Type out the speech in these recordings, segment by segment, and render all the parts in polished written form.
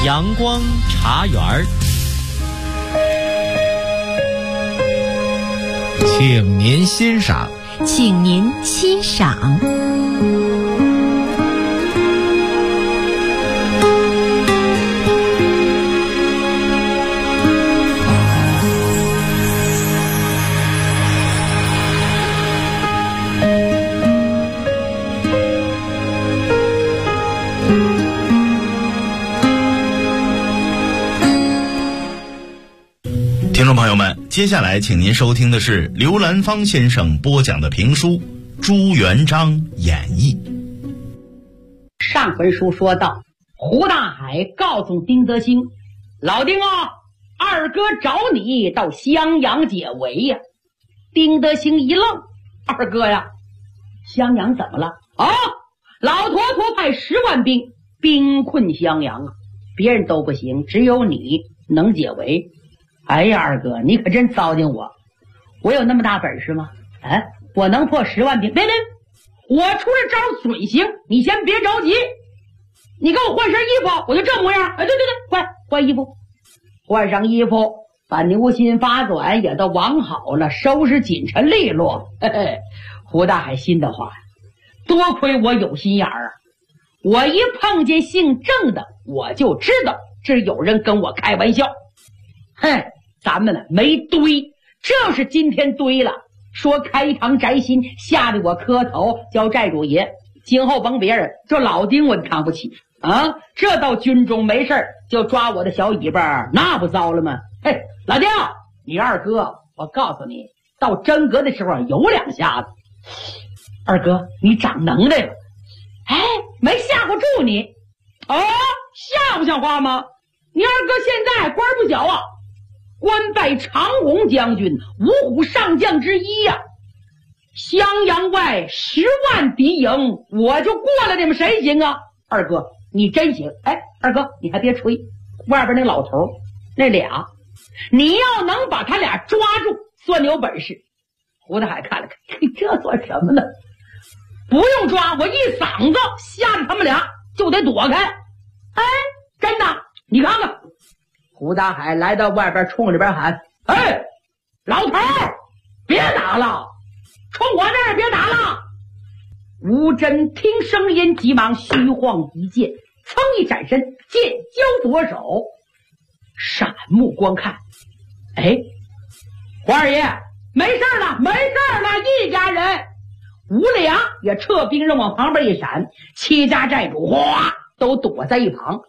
阳光茶园儿，请您欣赏。 请您欣赏。 听众朋友们，接下来请您收听的是刘兰芳先生播讲的评书《朱元璋演义》。 上回书说到，胡大海告诉丁德兴：“老丁啊，二哥找你到襄阳解围呀。”丁德兴一愣：“二哥呀，襄阳怎么了？”“啊，老陀陀派10万兵兵困襄阳啊，别人都不行，只有你能解围。”“哎呀，二哥，你可真糟践我！我有那么大本事吗？我能破10万兵？别，我出了招准行，你先别着急。你给我换身衣服，我就这模样。对，换衣服，换上衣服，把牛心发短也都网好了，收拾紧陈利落。胡大海心的话，多亏我有心眼儿啊！我一碰见姓郑的，我就知道这有人跟我开玩笑。咱们呢没堆，这是今天堆了。说开堂摘心，吓得我磕头叫寨主爷，今后甭别人，就老丁我扛不起啊！这到军中没事就抓我的小尾巴，那不糟了吗？老丁，你二哥，我告诉你，到真格的时候有2下子。二哥，你长能耐了。没吓唬住你吓不像话吗？你二哥现在官不小啊，官拜长虹将军，五虎上将之一呀。襄阳外10万敌营，我就过了，你们谁行啊？二哥，你真行！二哥，你还别吹，外边那老头那俩，你要能把他俩抓住，算你有本事。胡大海看了看，这算什么呢？不用抓，我一嗓子吓得他们俩就得躲开。真的，你看看。胡大海来到外边，冲里边喊：“老头儿，别打了，冲我这儿别打了！”吴真听声音，急忙虚晃一剑，噌一闪身，剑交左手，闪目观看。胡二爷，没事了，一家人。吴良也撤兵刃往旁边一闪，7家寨主哗都躲在一旁。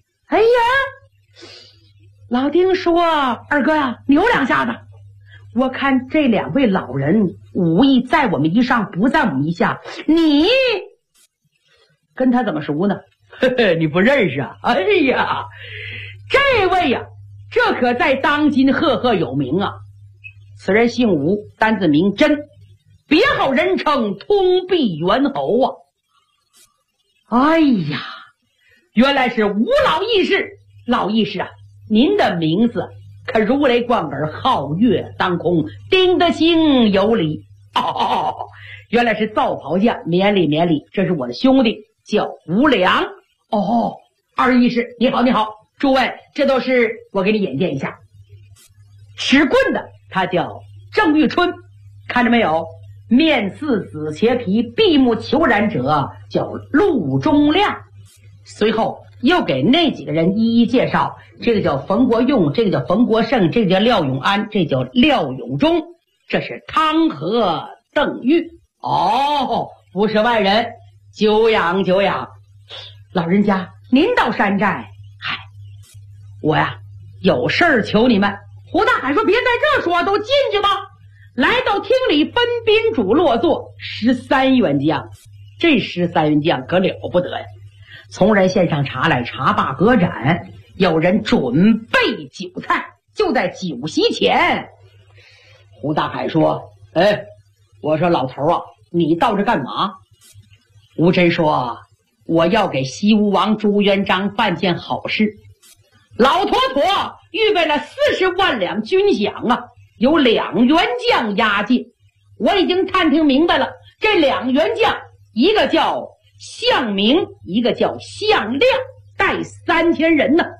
老丁说：“二哥呀，你有2下子。我看这2位老人武艺在我们一上，不在我们一下，你跟他怎么熟呢？”“你不认识啊？这位呀，这可在当今赫赫有名啊！此人姓吴，单字名真，别号人称通臂猿猴啊！”原来是吴老义士。老义士啊，您的名字可如雷贯耳，皓月当空，丁德兴有礼。原来是造袍匠，免礼，这是我的兄弟，叫吴良。二义士你好，诸位，这都是我给你演荐一下。持棍的他叫郑玉春，看着没有？面似紫茄皮，闭目求然者叫陆中亮。随后又给那几个人一一介绍，这个叫冯国用，这个叫冯国胜，这个叫廖永安，这叫廖永忠，这是汤和邓玉。不是外人，久仰。老人家您到山寨，我呀有事儿求你们。胡大海说：“别在这说，都进去吧。”来到厅里，分宾主落座，13员将。这13员将可了不得呀！从人献上茶来，茶罢歌盏，有人准备酒菜，就在酒席前。胡大海说：“我说老头啊，你到这干嘛？”吴真说：“我要给西吴王朱元璋办件好事。老妥妥预备了40万两军饷啊，有2员将押进。我已经探听明白了，这2员将，一个叫项明，一个叫项亮，带3000人呢。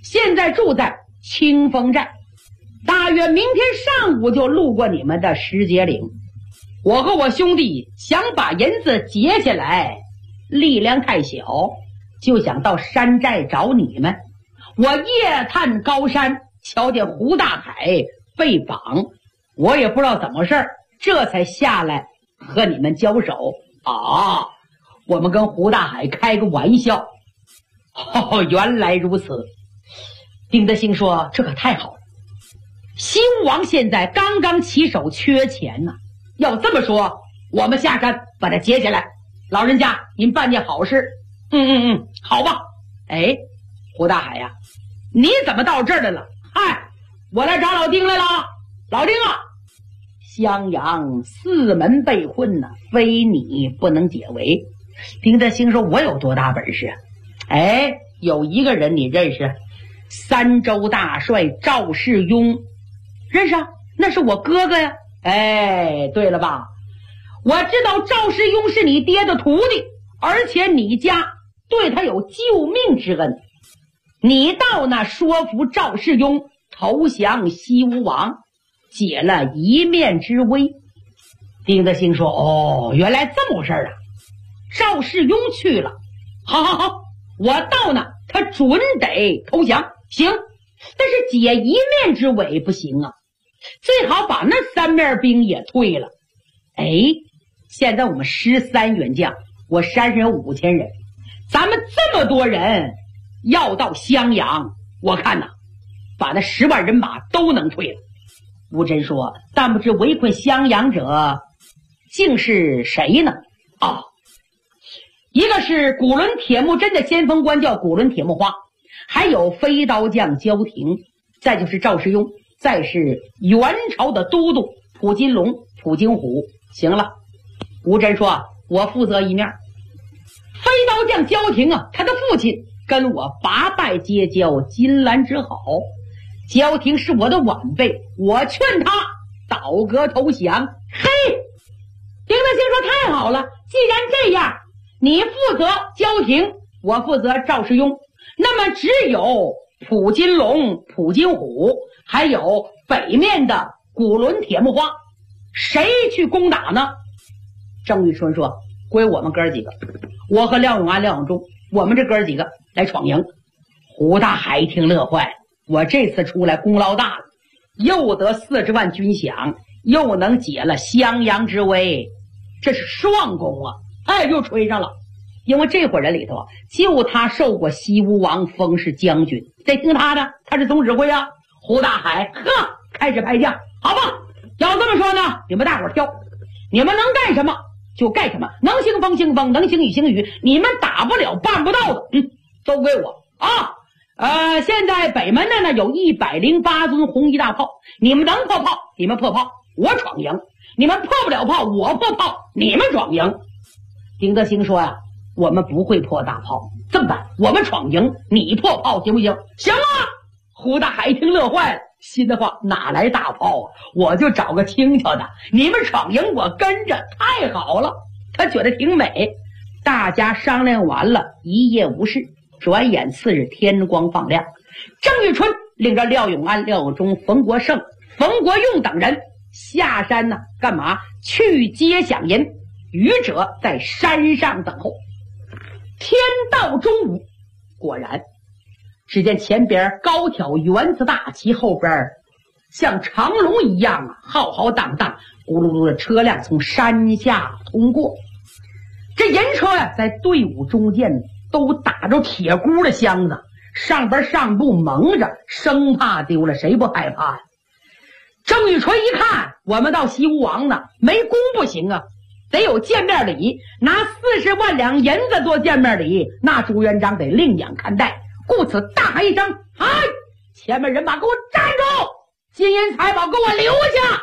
现在住在清风寨，大约明天上午就路过你们的石碣岭。我和我兄弟想把银子劫下来，力量太小，就想到山寨找你们。我夜探高山，瞧见胡大海被绑，我也不知道怎么回事，这才下来和你们交手。啊，我们跟胡大海开个玩笑。哦，原来如此。丁德兴说，这可太好了，西吴王现在刚刚起手，缺钱呢。要这么说，我们下山把他劫起来。老人家您办件好事。好吧。哎，胡大海呀，你怎么到这儿来了？嗨，我来找老丁来了。老丁啊，襄阳四门被困呢，非你不能解围。丁德兴说，我有多大本事啊？哎，有一个人你认识，三州大帅赵世庸，认识啊？那是我哥哥呀。哎，对了吧？我知道赵世庸是你爹的徒弟，而且你家对他有救命之恩。你到那说服赵世庸投降西吴王，解了一面之危。丁德兴说，哦，原来这么回事啊。赵世庸去了，好，我到那他准得投降。行，但是解一面之危不行啊，最好把那三面兵也退了。哎，现在我们13员将，我山上有5000人，咱们这么多人要到襄阳，我看呐，把那10万人马都能退了。吴真说，但不知围困襄阳者竟是谁呢？啊，一个是古伦铁木真的先锋官叫古伦铁木花，还有飞刀将焦廷，再就是赵世庸，再是元朝的都督普金龙、普金虎。行了，吴真说，我负责一面。飞刀将焦廷啊，他的父亲跟我拔拜结交，金兰之好。焦廷是我的晚辈，我劝他倒戈投降。嘿，丁德兴说，太好了，既然这样，你负责焦廷，我负责赵世庸，那么只有普金龙、普金虎，还有北面的古伦铁木花，谁去攻打呢？郑玉春说，归我们哥几个，我和廖永安、廖永忠，我们这哥几个来闯营。胡大海一听乐坏了，我这次出来功劳大了，又得40万军饷，又能解了襄阳之危，这是双功啊！哎，又吹上了。因为这伙人里头就他受过西吴王封是将军，得听他的，他是总指挥啊。胡大海开始派将。好吧，要这么说呢，你们大伙挑，你们能干什么就干什么，能行风行风，能行雨行雨，你们打不了办不到的，都归我啊。现在北门的呢有108尊红衣大炮，你们能破炮你们破炮，我闯营；你们破不了炮我破炮，你们闯营。丁德兴说呀，我们不会破大炮，这么办？我们闯营，你破炮行不行？行啊！胡大海听乐坏了，心的话，哪来大炮啊？我就找个轻巧的，你们闯营我跟着，太好了。他觉得挺美。大家商量完了，一夜无事。转眼次日天光放亮，郑玉春领着廖永安、廖永忠、冯国胜、冯国用等人下山呢，干嘛？去接饷银。愚者在山上等候。天到中午，果然只见前边高挑圆字大旗，后边像长龙一样浩浩荡荡，咕噜噜的车辆从山下通过。这银车呀，在队伍中间都打着铁箍的箱子，上边上部蒙着，生怕丢了，谁不害怕呀？郑玉纯一看，我们到西吴王呢，没功不行啊，得有见面礼，拿40万两银子做见面礼，那朱元璋得另眼看待。故此大喊一声：“嗨！前面人马给我站住！金银财宝给我留下！”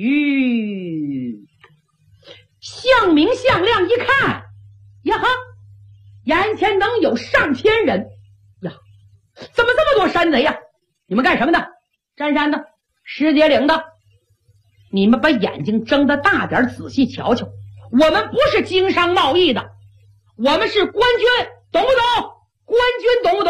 向明向亮一看，呀哈，眼前能有上千人呀！怎么这么多山贼呀？你们干什么的？占山的，石碣岭的。你们把眼睛睁得大点，仔细瞧瞧。我们不是经商贸易的，我们是官军，懂不懂？官军懂不懂？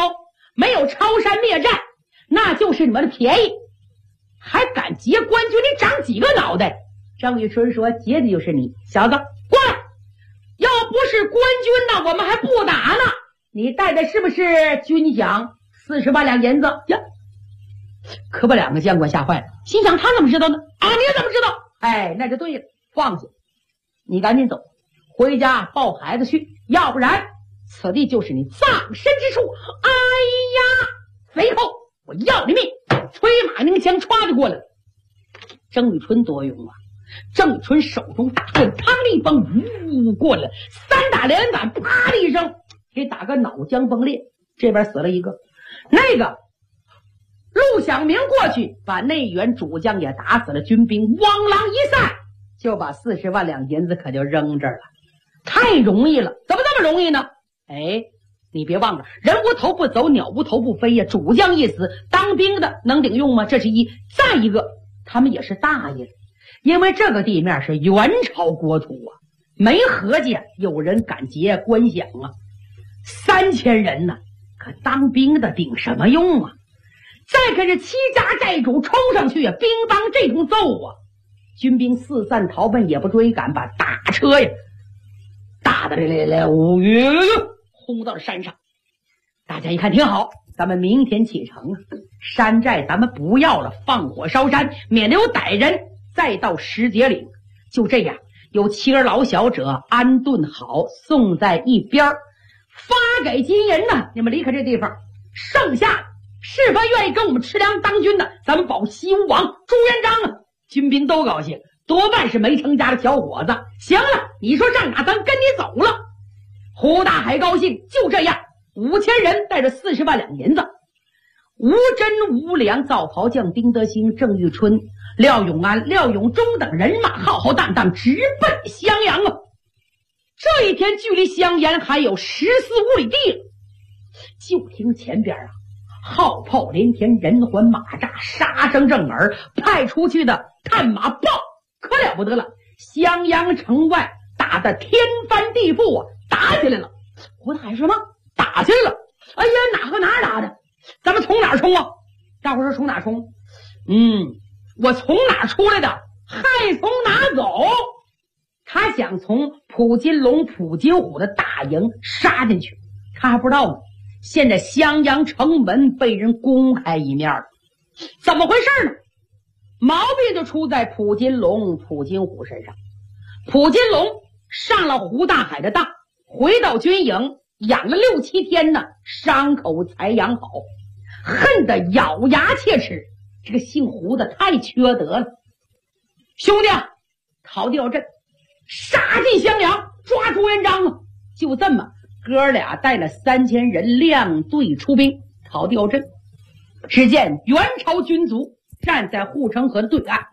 没有抄山灭寨，那就是你们的便宜，还敢劫官军，你长几个脑袋？张玉春说：劫的就是你，小子过来！要不是官军呢，我们还不打呢。你带的是不是军饷40万两银子呀？可把两个将官吓坏了，心想他怎么知道呢？啊，你怎么知道？哎，那就对了，放下，你赶紧走，回家抱孩子去，要不然此地就是你葬身之处。哎呀，肥寇，我要你命！催马拧枪歘就过来了。郑玉春多勇啊！郑玉春手中大棍嘡的一崩，呜过来了，3打连杆，啪的一声，给打个脑浆崩裂。这边死了一个，那个陆响明过去把内援主将也打死了，军兵汪郎一散，就把40万两银子可就扔这儿了。太容易了，怎么这么容易呢？哎，你别忘了，人无头不走，鸟无头不飞呀。主将一死，当兵的能顶用吗？这是一。再一个，他们也是大爷了，因为这个地面是元朝国土啊，没合计有人敢劫官饷啊。3000人呢，可当兵的顶什么用啊？再可是欺家债主冲上去啊，兵帮这通揍啊，军兵四散逃奔也不追赶，把大车呀大的轰到了山上。大家一看挺好，咱们明天启程啊，山寨咱们不要了，放火烧山，免得有歹人再到石碣岭。就这样，有妻儿老小者安顿好，送在一边，发给金银呢，你们离开这地方。剩下是否愿意跟我们吃粮当军的，咱们保西吴王朱元璋啊！军兵都高兴，多半是没成家的小伙子。行了，你说上哪，咱跟你走了。胡大海高兴，就这样，5000人带着40万两银子，吴真、吴良、赵袍将丁德兴、郑玉春、廖永安、廖永忠等人马浩浩荡荡直奔襄阳啊！这一天距离襄阳还有14、15里地了。就听前边啊，号炮连天，人环马扎，杀声震耳，派出去的探马报可了不得了。襄阳城外打得天翻地覆啊，打起来了。胡大海说什么？打起来了？哎呀，哪和哪儿打的？咱们从哪儿冲啊？大伙说从哪儿冲？我从哪儿出来的，还从哪走？他想从普金龙、普金虎的大营杀进去，他还不知道呢。现在襄阳城门被人公开一面了，怎么回事呢？毛病就出在普金龙、普金虎身上。普金龙上了胡大海的当，回到军营养了6、7天呢，伤口才养好，恨得咬牙切齿。这个姓胡的太缺德了。兄弟啊，讨调阵，杀进襄阳，抓朱元璋啊！就这么哥俩带了3000人亮队出兵讨调阵。只见元朝军卒站在护城河的对岸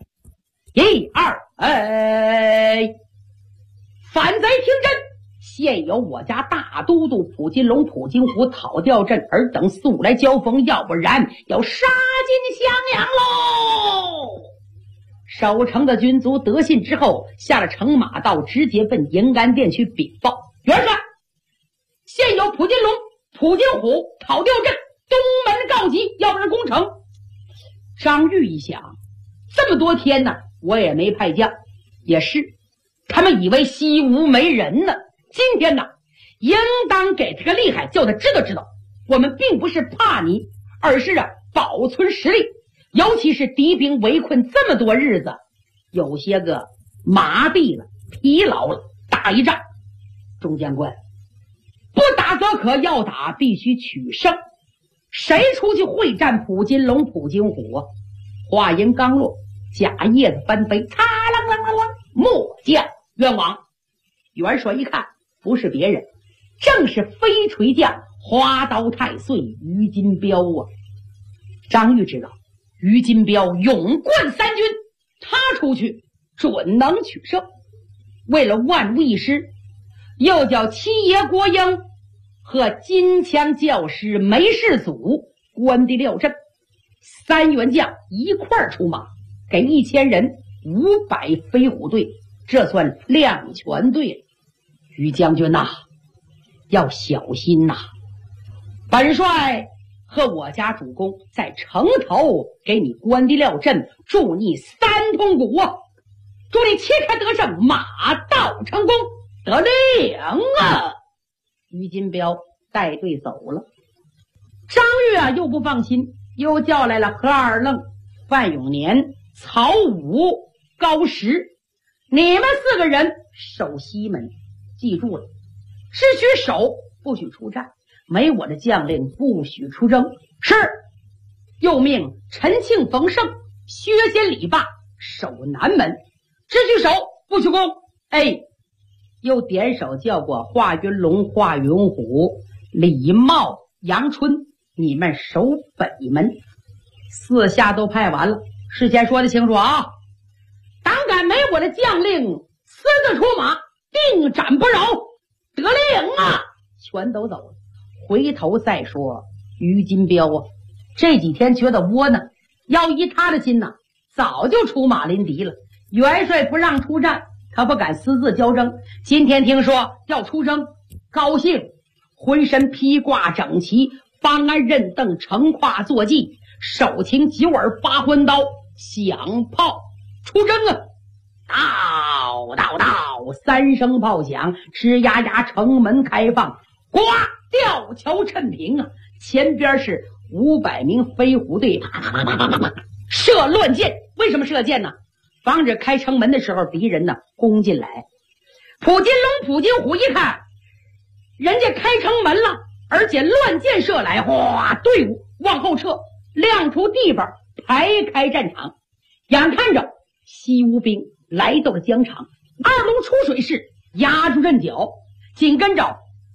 ，1、2，反贼听真！现有我家大都督普金龙、普金虎讨调阵，尔等速来交锋，要不然要杀进襄阳喽！守城的军卒得信之后，下了乘马道，直接奔营安殿去禀报元帅，现有普金龙、普金虎讨调阵，东门告急，要不然攻城。张玉一想，这么多天呢，我也没派将，也是他们以为西吴没人呢。今天呢，应当给他个厉害，叫他知道知道，我们并不是怕你，而是保存实力。尤其是敌兵围困这么多日子，有些个麻痹了，疲劳了，打一仗，众将官，不打则可，要打必须取胜。谁出去会战普金龙、普金虎啊？话音刚落，假叶子翻飞，擦啷啷啷啷，末将冤枉。元帅一看，不是别人，正是飞锤将花刀太岁于金彪啊！张玉知道于金彪勇冠3军，他出去准能取胜。为了万无一失，又叫七爷郭英和金枪教师梅世祖关帝廖镇3员将一块儿出马，给1000人500飞虎队，这算两全队了。于将军呐，要小心呐！本帅和我家主公在城头给你关的了阵，祝你三通鼓啊，祝你旗开得胜，马到成功，得令啊！于金彪带队走了。张悦又不放心，又叫来了何二愣、范永年、曹武、高石，你们4个人守西门，记住了，只许守，不许出战，没我的将令不许出征。是。又命陈庆、冯胜、薛坚、李霸守南门，只许守，不许攻。又点手叫过华云龙、华云虎、李茂、杨春，你们守北门。4下都派完了，事先说的清楚啊！胆敢没我的将令私自出马，定斩不饶！得令啊！全都走了。回头再说于金彪啊，这几天觉得窝囊，要依他的心呐，早就出马临敌了。元帅不让出战，他不敢私自交征。今天听说要出征，高兴，浑身披挂整齐，方安任凳，乘胯坐骑，手擎9耳8环刀，响炮出征啊！到到到，3声炮响，吱呀呀，城门开放，呱，吊桥趁平啊！前边是500名飞虎队，啪啪啪啪啪啪射乱箭。为什么射箭呢？防止开城门的时候敌人呢攻进来。普金龙、普金虎一看人家开城门了，而且乱箭射来，哗，队伍往后撤，亮出地方，排开战场。眼看着西吴兵来到了疆场，二龙出水势，压住阵脚，紧跟着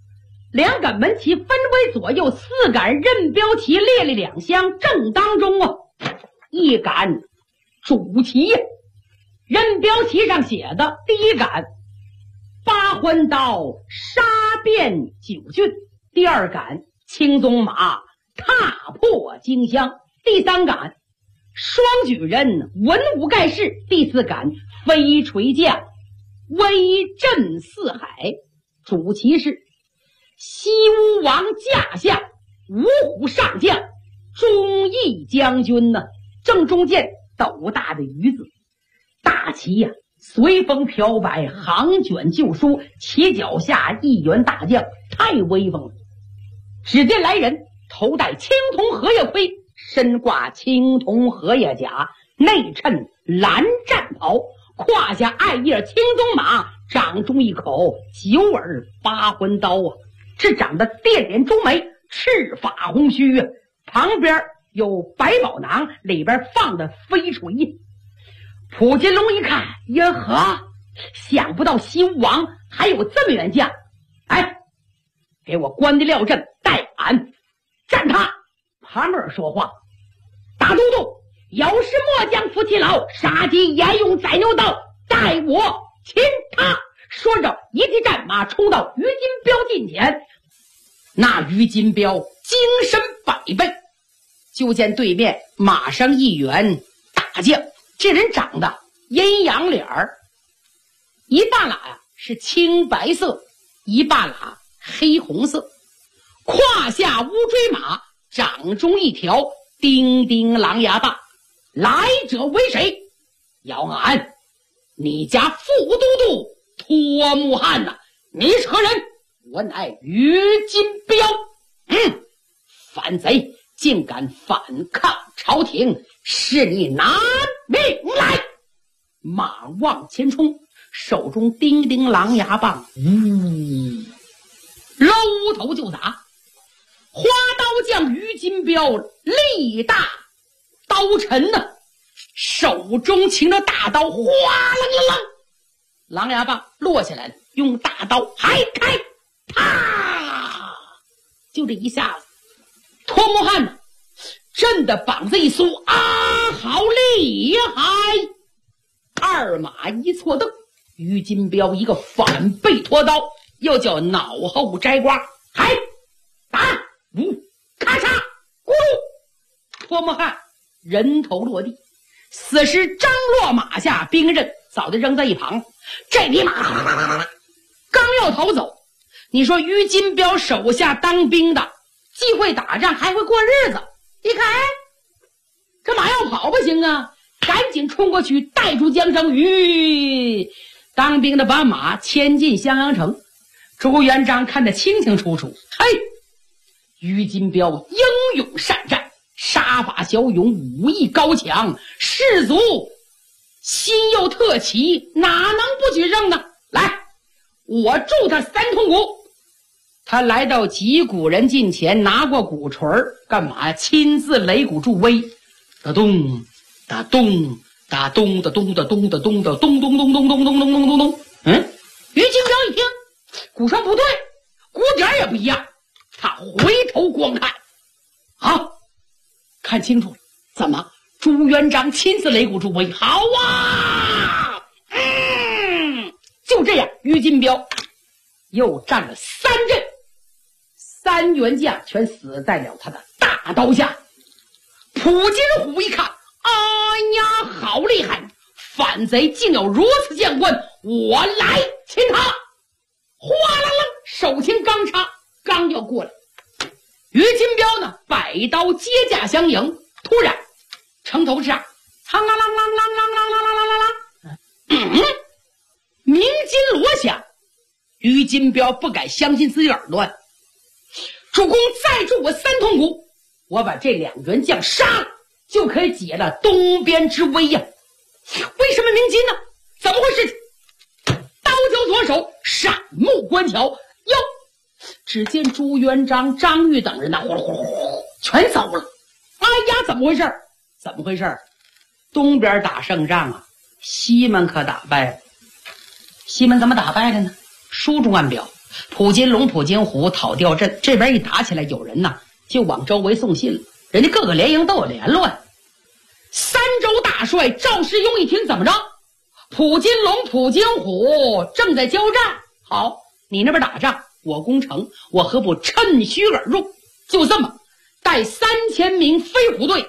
2杆门旗分为左右，4杆任标旗列了2厢，正当中啊1杆主旗呀，任标旗上写的第1杆8环刀杀遍9郡，第2杆青鬃马踏破荆襄，第3杆双举人文武盖世，第4杆飞锤将威震四海。主旗是西吴王驾下，五虎上将，忠义将军呢，正中间斗大的鱼字。大旗呀，随风飘摆，行卷旧书，旗脚下一员大将，太威风了。只见来人头戴青铜荷叶盔，身挂青铜荷叶甲，内衬蓝战袍，胯下爱叶青鬃马，掌中一口9耳8环刀啊！这长得电脸中眉，赤发红须啊！旁边有百宝囊，里边放的飞锤。普金龙一看，呀呵，想不到西吴王还有这么员将，给我关的廖阵，带俺战他。旁边说话，大都督有事末将夫妻老，杀鸡焉用宰牛刀，带我擒他。说着一骑战马冲到于金彪近前，那于金彪精神百倍，就见对面马上一员大将，这人长得阴阳脸儿，一半拉呀是青白色，一半拉黑红色，胯下乌骓马，掌中一条叮叮狼牙棒。来者为谁？要俺你家副都督脱木汉呐！你是何人？我乃于金彪。反贼竟敢反抗朝廷，是你拿命来！马往前冲，手中叮叮狼牙棒，搂头就打。花刀将于金彪力大刀沉呐，手中擎着大刀，哗楞楞楞，狼牙棒落下来了，用大刀还开，啪！就这一下子，脱木汉呢，震得膀子一酥，啊，好厉害！二马一错蹬，于金彪一个反背脱刀，又叫脑后摘瓜，还打咔嚓咕噜，脱木汉人头落地，死尸张落马下，兵刃早就扔在一旁。这匹马刚要逃走，你说于金彪手下当兵的既会打仗还会过日子。一看，哎，这马要跑不行啊，赶紧冲过去带住江生瑜，当兵的把马牵进襄阳城。朱元璋看得清清楚楚，嘿，于金彪英勇善战，杀伐骁勇，武艺高强，士卒心又特齐，哪能不举证呢？来，我助他3通鼓。他来到击鼓人近前，拿过鼓槌干嘛呀？亲自擂鼓助威。哒咚哒咚哒咚哒咚哒咚哒咚哒咚咚咚咚咚咚咚咚咚咚。于金彪一听鼓声不对，鼓点也不一样，他回头光看，好，看清楚了，怎么朱元璋亲自擂鼓助威？好啊！就这样，于金彪又战了3阵，3员将全死在了他的大刀下。普金虎一看，哎呀，好厉害！反贼竟有如此将官，我来擒他！哗啦啦，手轻刚插，刚要过来，于金彪呢，摆刀接驾相迎。突然，城头上，苍啷啷啷啷啷啷啷啷啷啷，鸣金锣响。于金彪不敢相信自己耳朵，主公再助我3通鼓，我把这2员将杀了，就可以解了东边之危呀！为什么鸣金呢？怎么回事？刀交左手，闪目观瞧，哟，只见朱元璋、张玉等人呐，呼噜呼噜呼噜全走了。哎呀，怎么回事？怎么回事？东边打胜仗啊，西门可打败了。西门怎么打败的呢？书中暗表，普金龙、普金虎讨吊阵，这边一打起来，有人呐就往周围送信了，人家各个联营都有联络呀。3州大帅赵世庸一听，怎么着？普金龙、普金虎正在交战，好，你那边打仗，我攻城，我何不趁虚而入？就这么带3000名飞虎队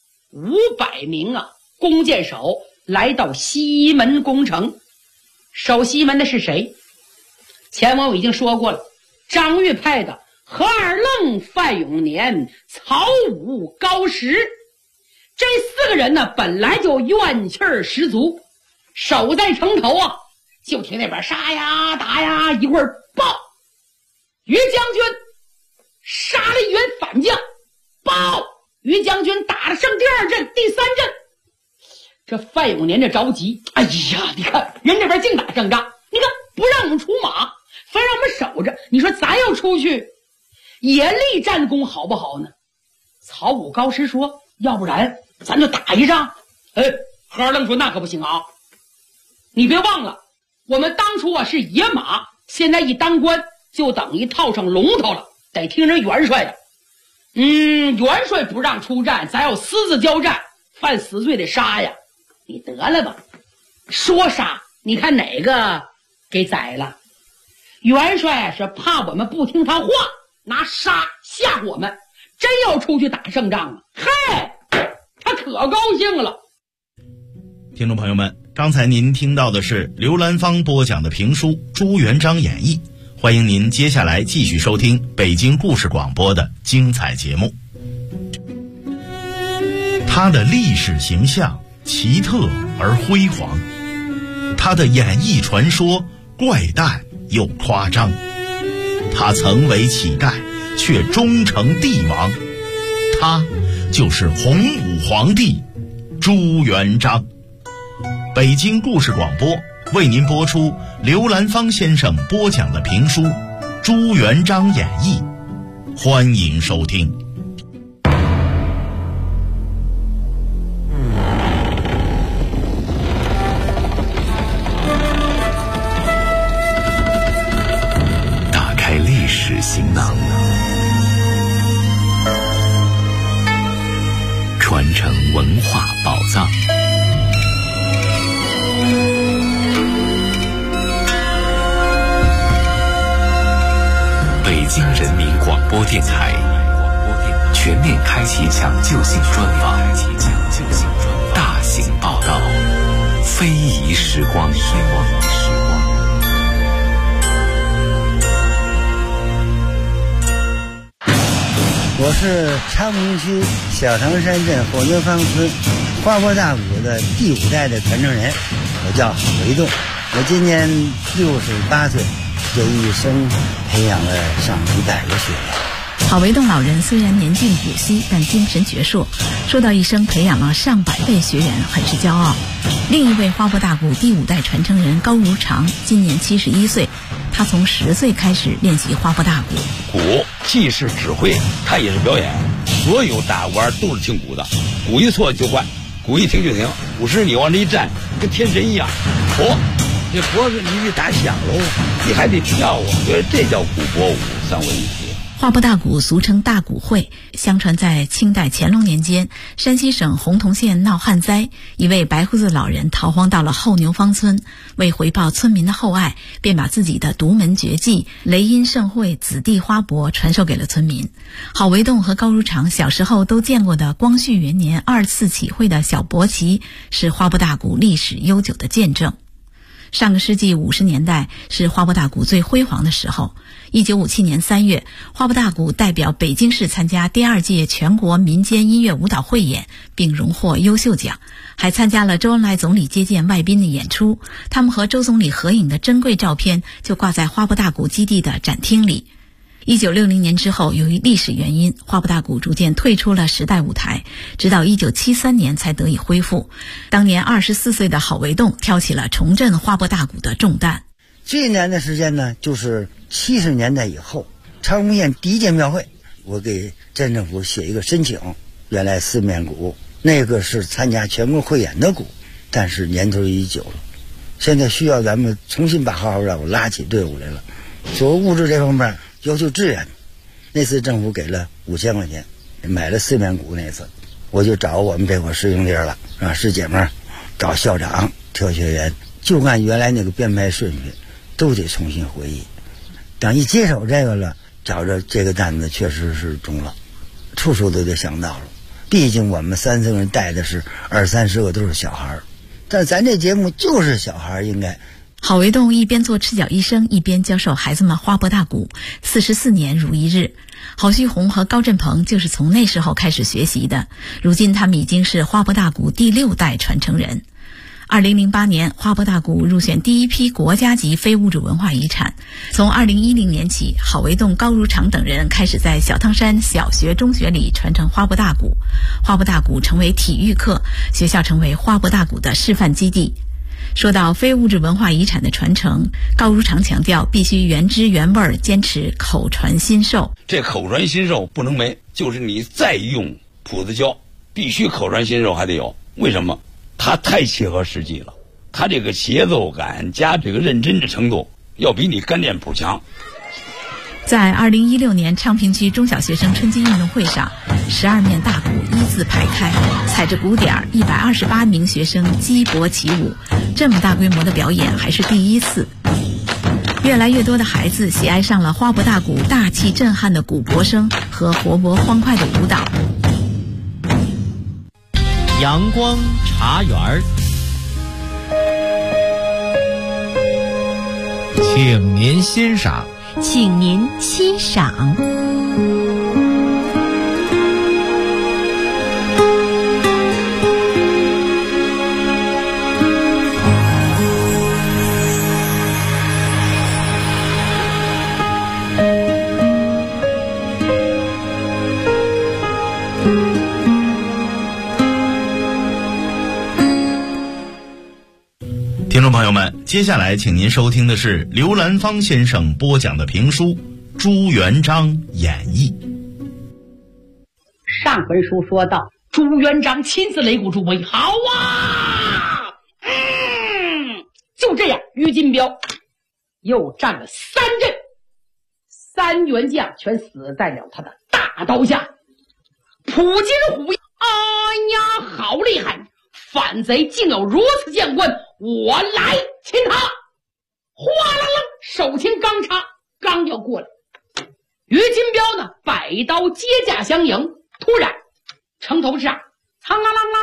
，500名弓箭手来到西门攻城。守西门的是谁？前文我已经说过了，张玉派的何二愣、范永年、曹武、高石，这4个人呢，本来就怨气十足，守在城头啊，就听那边杀呀打呀，一会儿报于将军杀了1员反将，报于将军打了胜第2阵、第3阵。这范永年这着急，哎呀，你看人这边净打胜仗，你看不让我们出马，非让我们守着，你说咱要出去也立战功好不好呢？曹武、高石说，要不然咱就打一仗。何二愣说，那可不行啊，你别忘了我们当初是野马，现在一当官就等于套上龙头了，得听人元帅的。元帅不让出战，咱要私自交战，犯死罪得杀呀。你得了吧，说杀，你看哪个给宰了？元帅是怕我们不听他话，拿杀吓唬我们，真要出去打胜仗了，嗨，他可高兴了。 听众朋友们，刚才您听到的是刘兰芳播讲的评书《朱元璋演义》，欢迎您接下来继续收听北京故事广播的精彩节目。他的历史形象奇特而辉煌，他的演艺传说怪诞又夸张，他曾为乞丐却终成帝王，他就是洪武皇帝朱元璋。北京故事广播为您播出刘兰芳先生播讲的评书《朱元璋演义》，欢迎收听。 打开历史行囊，传承文化宝藏。北京人民广播电台全面开启抢救性专访，大型报道，非遗时光。 是昌平区小唐山镇火牛坊村花坡大鼓的第5代的传承人，我叫郝维栋，我今年68岁，这一生培养了上100个学员。 郝维栋老人虽然年近古稀，但精神矍铄，说到一生培养了上百位学员，很是骄傲。另一位花坡大鼓第5代传承人高如常，今年71岁，他从10岁开始练习花坡大鼓。 鼓既是指挥，它也是表演，所有打鼓都是听鼓的，鼓一错就换，鼓一停就停，鼓时你往这一站，跟天神一样。这脖子你得打响喽，你还得跳啊，所以这叫鼓脖舞3位一体。 花坡大鼓俗称大鼓会，相传在清代乾隆年间，山西省洪洞县闹旱灾，一位白胡子老人逃荒到了后牛坊村，为回报村民的厚爱，便把自己的独门绝技雷音盛会子弟花帛传授给了村民。郝维栋和高如常小时候都见过的光绪元年2次起会的小国旗，是花坡大鼓历史悠久的见证。上个世纪50年代是花坡大鼓最辉煌的时候。1957年3月，花坡大鼓代表北京市参加第2届全国民间音乐舞蹈汇演，并荣获优秀奖，还参加了周恩来总理接见外宾的演出。他们和周总理合影的珍贵照片就挂在花坡大鼓基地的展厅里。1960年之后，由于历史原因，花坡大鼓逐渐退出了时代舞台，直到1973年才得以恢复。当年24岁的郝维栋挑起了重振花坡大鼓的重担。 最难的时间呢，就是70年代以后，昌平县第1届庙会，我给镇政府写一个申请，原来4面鼓，那个是参加全国汇演的鼓，但是年头已久了，现在需要咱们重新把花坡大鼓拉起队伍来了。所谓物质这方面要求支援，那次政府给了5000块钱，买了4面鼓。那次我就找我们这块师兄弟了，师姐们，找校长挑学员，就按原来那个编排顺序都得重新回忆。等一接手这个了，找着这个担子确实是重了，处处都得想到了。毕竟我们3、4个人带的是20-30个都是小孩，但是咱这节目就是小孩应该。 郝维栋一边做赤脚医生，一边教授孩子们花坡大鼓，44年如一日。郝旭红和高振鹏就是从那时候开始学习的，如今他们已经是花坡大鼓第6代传承人。2008年，花坡大鼓入选第1批国家级非物质文化遗产。从2010年起，郝维栋、高如常等人开始在小汤山小学、中学里传承花坡大鼓。花坡大鼓成为体育课，学校成为花坡大鼓的示范基地。说到非物质文化遗产的传承，高如常强调必须原汁原味，坚持口传心授。 这口传心授不能没，就是你再用谱子教，必须口传心授还得有。为什么？它太切合实际了，它这个节奏感加这个认真的程度要比你干练谱强。 在2016年昌平区中小学生春季运动会上，12面大鼓一字排开，踩着鼓点，128名学生击搏起舞。这么大规模的表演还是第一次。越来越多的孩子喜爱上了花坡大鼓大气震撼的鼓脖声和活泼欢快的舞蹈。 阳光茶园，请您欣赏。 请您欣赏。 听众朋友们，接下来请您收听的是刘兰芳先生播讲的评书《朱元璋演义》。 上回书说到，朱元璋亲自擂鼓助威，好啊！就这样，于金彪又战了3阵，3员将全死在了他的大刀下。普金虎，哎呀，好厉害！反贼竟有如此将官，我来擒他！哗啦啦，手枪刚插，刚要过来，于金彪呢，摆刀接驾相迎。突然，城头上，苍啷啷啷啷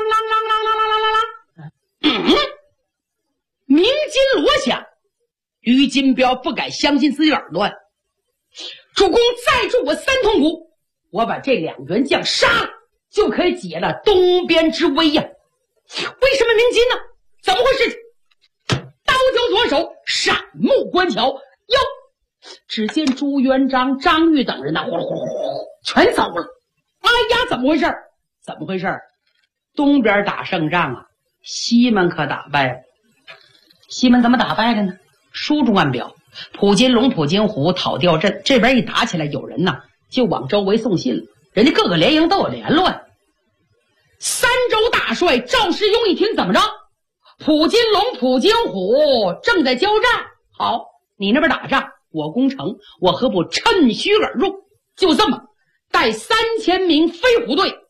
啷啷啷啷啷，鸣金锣响。于金彪不敢相信自己耳朵，主公再助我3通鼓， 我把这2员将杀了，就可以解了东边之危呀。为什么鸣金呢？怎么回事？刀交左手，闪目观瞧，哟，只见朱元璋、张玉等人呐，呼噜呼噜呼噜全走了。哎呀，怎么回事？怎么回事？东边打胜仗啊，西门可打败了。西门怎么打败的呢？书中暗表，普金龙、普金虎讨吊阵，这边一打起来，有人呐就往周围送信了，人家各个联营都有联络。三州大帅赵世庸一听，怎么着？普金龙、普金虎正在交战，好，你那边打仗，我攻城，我何不趁虚而入？就这么带3000名飞虎队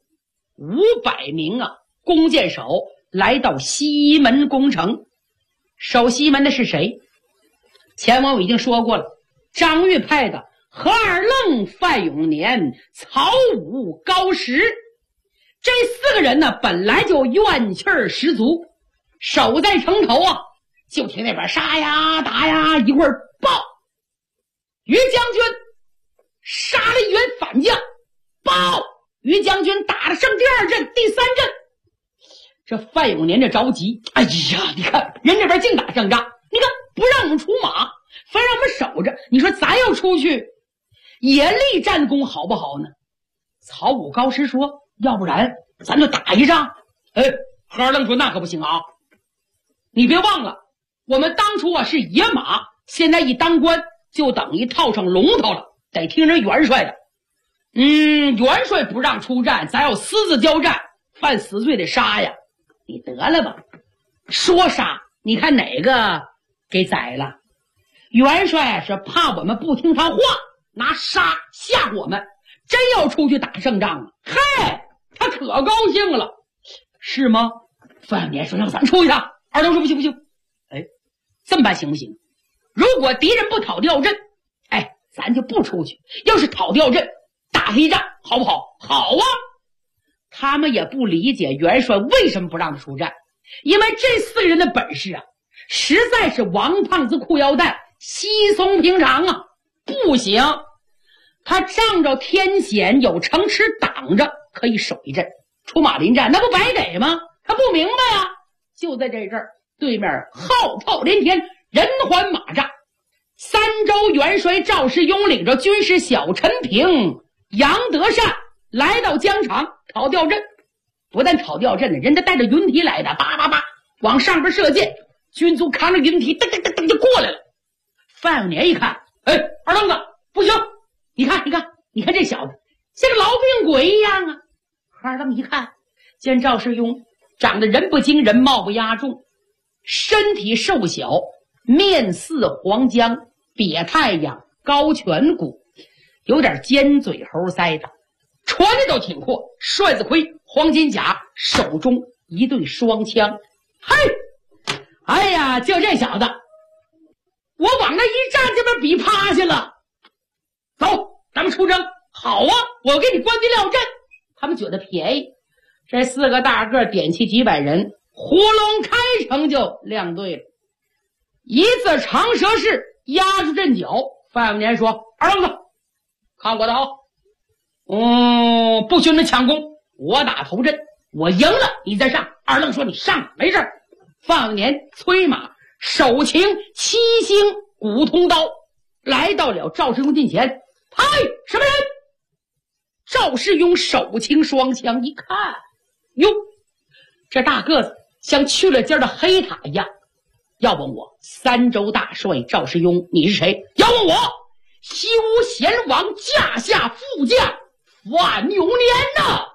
，500名弓箭手来到西门攻城。守西门的是谁？前文我已经说过了，张玉派的何二愣、范永年、曹武、高石，这4个人呢，本来就怨气儿十足，守在城头啊，就听那边杀呀打呀，一会儿报于将军杀了1员反将，报于将军打了胜第2阵、第3阵。这范永年这着急，哎呀，你看人这边净打胜仗，你看不让我们出马，非让我们守着，你说咱要出去也立战功好不好呢？曹武、高石说，要不然咱就打一仗。何二愣说，那可不行啊，你别忘了我们当初是野马，现在一当官就等于套上龙头了，得听人元帅的。元帅不让出战，咱要私自交战，犯死罪得杀呀。你得了吧，说杀，你看哪个给宰了？元帅是怕我们不听他话，拿杀吓唬我们，真要出去打胜仗了，嗨，他可高兴了，是吗？范年说，让咱出去打。二愣说，不行不行，这么办行不行？如果敌人不讨吊阵，咱就不出去，要是讨吊阵，打他一仗，好不好？好啊。他们也不理解元帅为什么不让他出战，因为这4个人的本事啊，实在是王胖子裤腰带，稀松平常啊，不行。他仗着天险，有城池挡着，可以守一阵，出马临战那不白给吗？他不明白啊。就在这阵儿，对面号炮连天，人环马扎，三州元帅赵世庸领着军师小陈平、杨德善来到疆场讨吊阵。不但讨吊阵呢，人家带着云梯来的，叭叭叭往上边射箭，军卒扛着云梯噔噔噔噔就过来了。范永年一看，二愣子不行，你看这小子像个痨病鬼一样啊。二愣一看，见赵世庸长得人不惊人，貌不压众，身体瘦小，面似黄姜，瘪太阳，高颧骨，有点尖嘴猴腮的，穿的都挺阔，帅子盔，黄金甲，手中一对双枪。嘿，哎呀，就这小子，我往那一站，这边比趴下了。走，咱们出征。好啊，我给你关闭撂阵。他们觉得便宜，这4个大个点起几百人，呼隆开城就亮队了。一字长蛇式压住阵脚。范永年说，二愣子看我的好，不许你们抢攻，我打头阵，我赢了你再上。二愣说，你上没事。范永年催马手擎7星古铜刀，来到了赵世庸近前。嗨，什么人？赵世庸手擎双枪，一看，哟，这大个子像去了尖的黑塔一样。要问我三州大帅赵世庸，你是谁？要问我西吴贤王驾下副将范永年呐！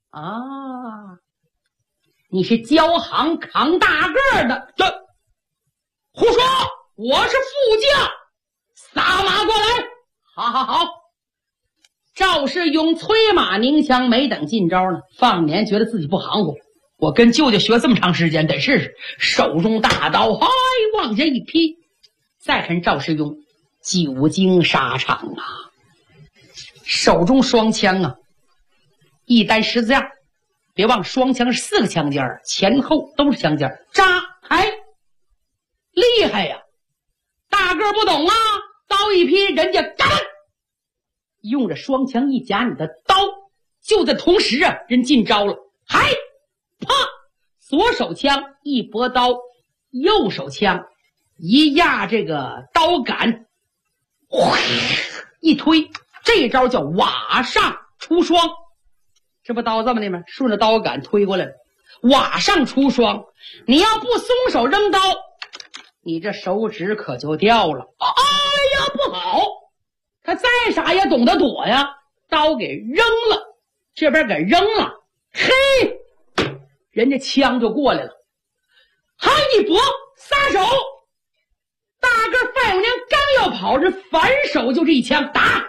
你是交行扛大个的？这胡说！我是副将，撒马过来！好。赵世庸催马拧枪，没等进招呢，范永年觉得自己不含糊，我跟舅舅学这么长时间，得试试。手中大刀，嗨，往下一劈。再看赵世庸，久经沙场啊，手中双枪啊，一单10字样。别忘，双枪是4个枪尖，前后都是枪尖，扎开，厉害呀！大个不懂啊，刀一劈，人家嘎用着双枪一夹你的刀。就在同时啊，人进招了，嗨，啪，左手枪一拨刀，右手枪一压这个刀杆，一推，这招叫瓦上出霜。这不刀这么的吗？顺着刀杆推过来了，瓦上出霜。你要不松手扔刀，你这手指可就掉了。哎呀，不好！他再傻也懂得躲呀，刀给扔了，这边给扔了，嘿，人家枪就过来了，还一搏，撒手。大个范永年刚要跑，这反手就这一枪打，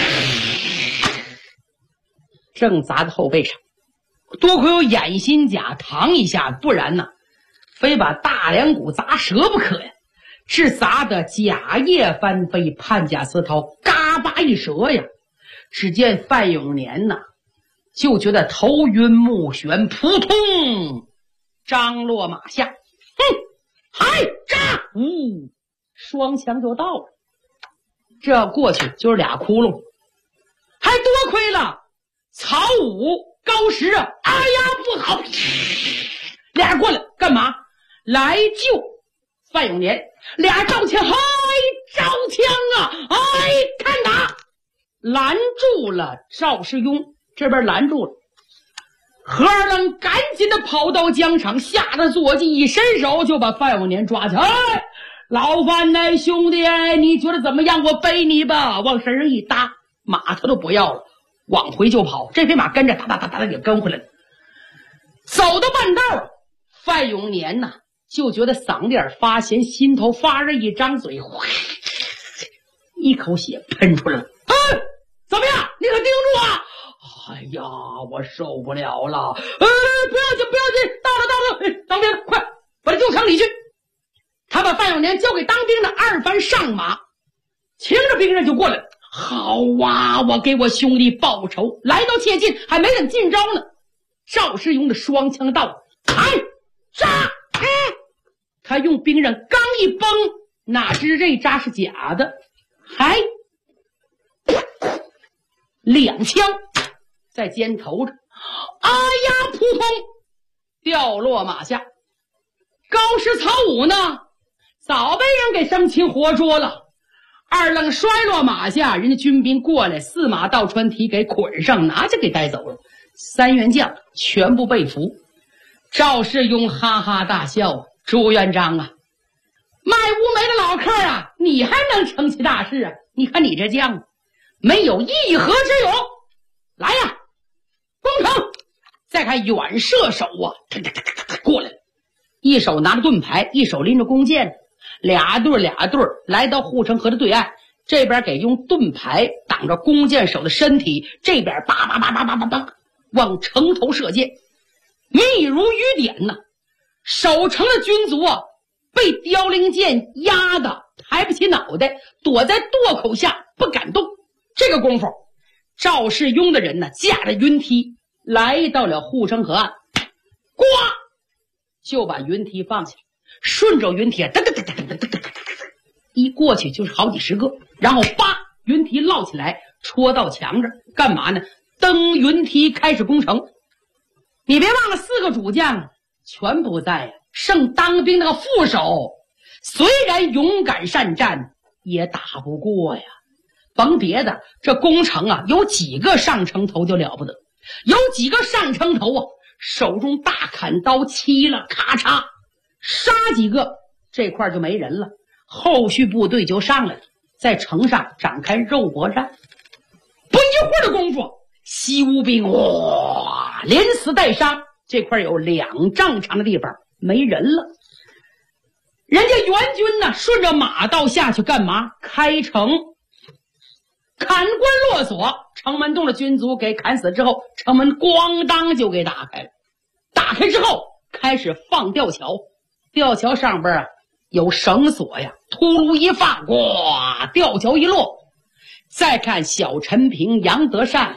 正砸在后背上。多亏有掩心甲扛一下，不然呢，非把大梁骨砸折不可呀！是砸得甲叶翻飞，判甲丝绦，嘎巴一折呀！只见范永年呐，就觉得头晕目眩，扑通，张落马下。哼，嗨，扎，呜，双枪就到了。这过去就是俩窟窿，还多亏了曹武、高石啊！哎呀，不好！俩人过来干嘛？来救范永年。俩照枪，嗨，照枪啊！哎，看打，拦住了赵世庸，这边拦住了。何二郎赶紧的跑到疆场，吓得坐骑一伸手就把范永年抓起来。哎，老范呢，兄弟，你觉得怎么样？我背你吧。往身上一搭，马他都不要了，往回就跑。这匹马跟着哒哒哒哒的也跟回来了。走到半道，范永年呐，就觉得嗓子眼发咸，心头发热，一张嘴，一口血喷出来了。哎，怎么样？你可盯住啊！哎呀，我受不了了！不要紧，不要紧，到了！当兵，快把他丢城里去！他把范永年交给当兵的二番上马，请着兵刃就过来。好啊，我给我兄弟报仇！来到切近，还没等进招呢，赵世庸的双枪到，砍杀！他用兵刃刚一崩，哪知这扎是假的，还两枪在肩头着，哎呀，扑通掉落马下。高石曹武呢，早被人给生擒活捉了。二愣摔落马下，人家军兵过来，四马倒穿蹄给捆上，拿去给带走了。三员将全部被俘。赵世庸哈哈大笑啊，朱元璋啊，卖乌梅的老客啊，你还能成其大事啊？你看你这将没有议和之勇，来呀，攻城！再看远射手啊，过来了，一手拿着盾牌，一手拎着弓箭，俩队来到护城河的对岸，这边给用盾牌挡着弓箭手的身体，这边叭叭叭叭叭叭叭往城头射箭，密如雨点呐！守城的军卒啊，被凋零箭压得抬不起脑袋，躲在垛口下不敢动。这个功夫，赵世庸的人呢，驾着云梯来到了护城河岸，呱就把云梯放下，顺着云梯哒哒哒哒哒哒哒哒，一过去就是好几十个，然后叭云梯落起来，戳到墙上，干嘛呢？登云梯开始攻城。你别忘了4个主将全不在呀，剩当兵那个副手，虽然勇敢善战，也打不过呀。甭别的，这攻城啊，有几个上城头就了不得，有几个上城头啊，手中大砍刀劈了，咔嚓杀几个，这块就没人了。后续部队就上来了，在城上展开肉搏战。不一会儿的功夫，西吴兵哇连死带伤，这块有2丈长的地方没人了。人家援军呢，顺着马道下去干嘛？开城，砍关落锁，城门洞的军卒给砍死之后，城门咣当就给打开了。打开之后，开始放吊桥，吊桥上边啊有绳索呀，秃噜一放，哇，吊桥一落。再看小陈平、杨德善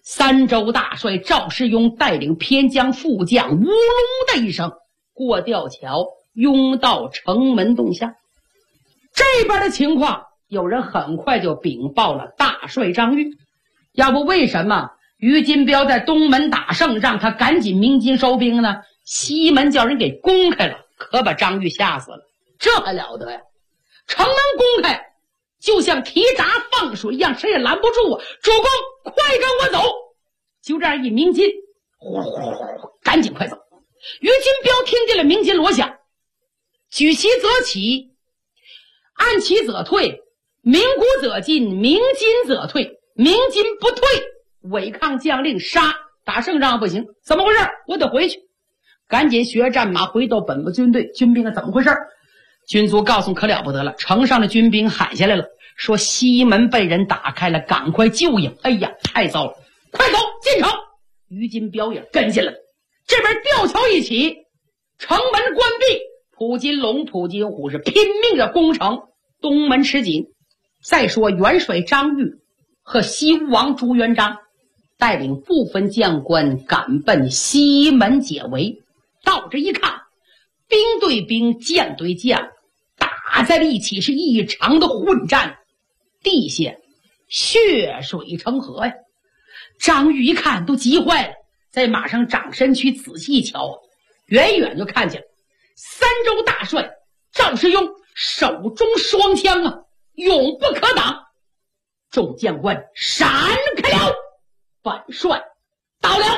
3州大帅赵世庸带领偏将副将，呜隆的一声过吊桥，拥到城门洞下。这边的情况，有人很快就禀报了大帅张玉。 要不为什么于金彪在东门打胜仗，他赶紧鸣金收兵呢？西门叫人给攻开了，可把张玉吓死了。这还了得呀！城门攻开，就像提闸放水一样，谁也拦不住啊！主公，快跟我走！就这样一鸣金，呼呼呼呼，赶紧快走！于金彪听见了鸣金锣响，举旗则起，按旗则退，鸣鼓则进，鸣金则退，鸣金不退，违抗将令杀。打胜仗不行，怎么回事？我得回去，赶紧学战马回到本部军队。军兵啊，怎么回事？军卒告诉可了不得了，城上的军兵喊下来了，说西门被人打开了，赶快救应。哎呀，太糟了，快走进城！于金彪也跟进来了。这边吊桥一起，城门关闭，普金龙、普金虎是拼命的攻城，东门吃紧。再说元帅张玉和西吴王朱元璋带领部分将官赶奔西门解围。到这一看，兵对兵，将对将，打在了一起，是异常的混战，地下血水成河呀！张玉一看都急坏了，在马上长身躯仔细一瞧，远远就看见了三州大帅赵世庸手中双枪啊，永不可挡。众将官闪开了，本帅到了，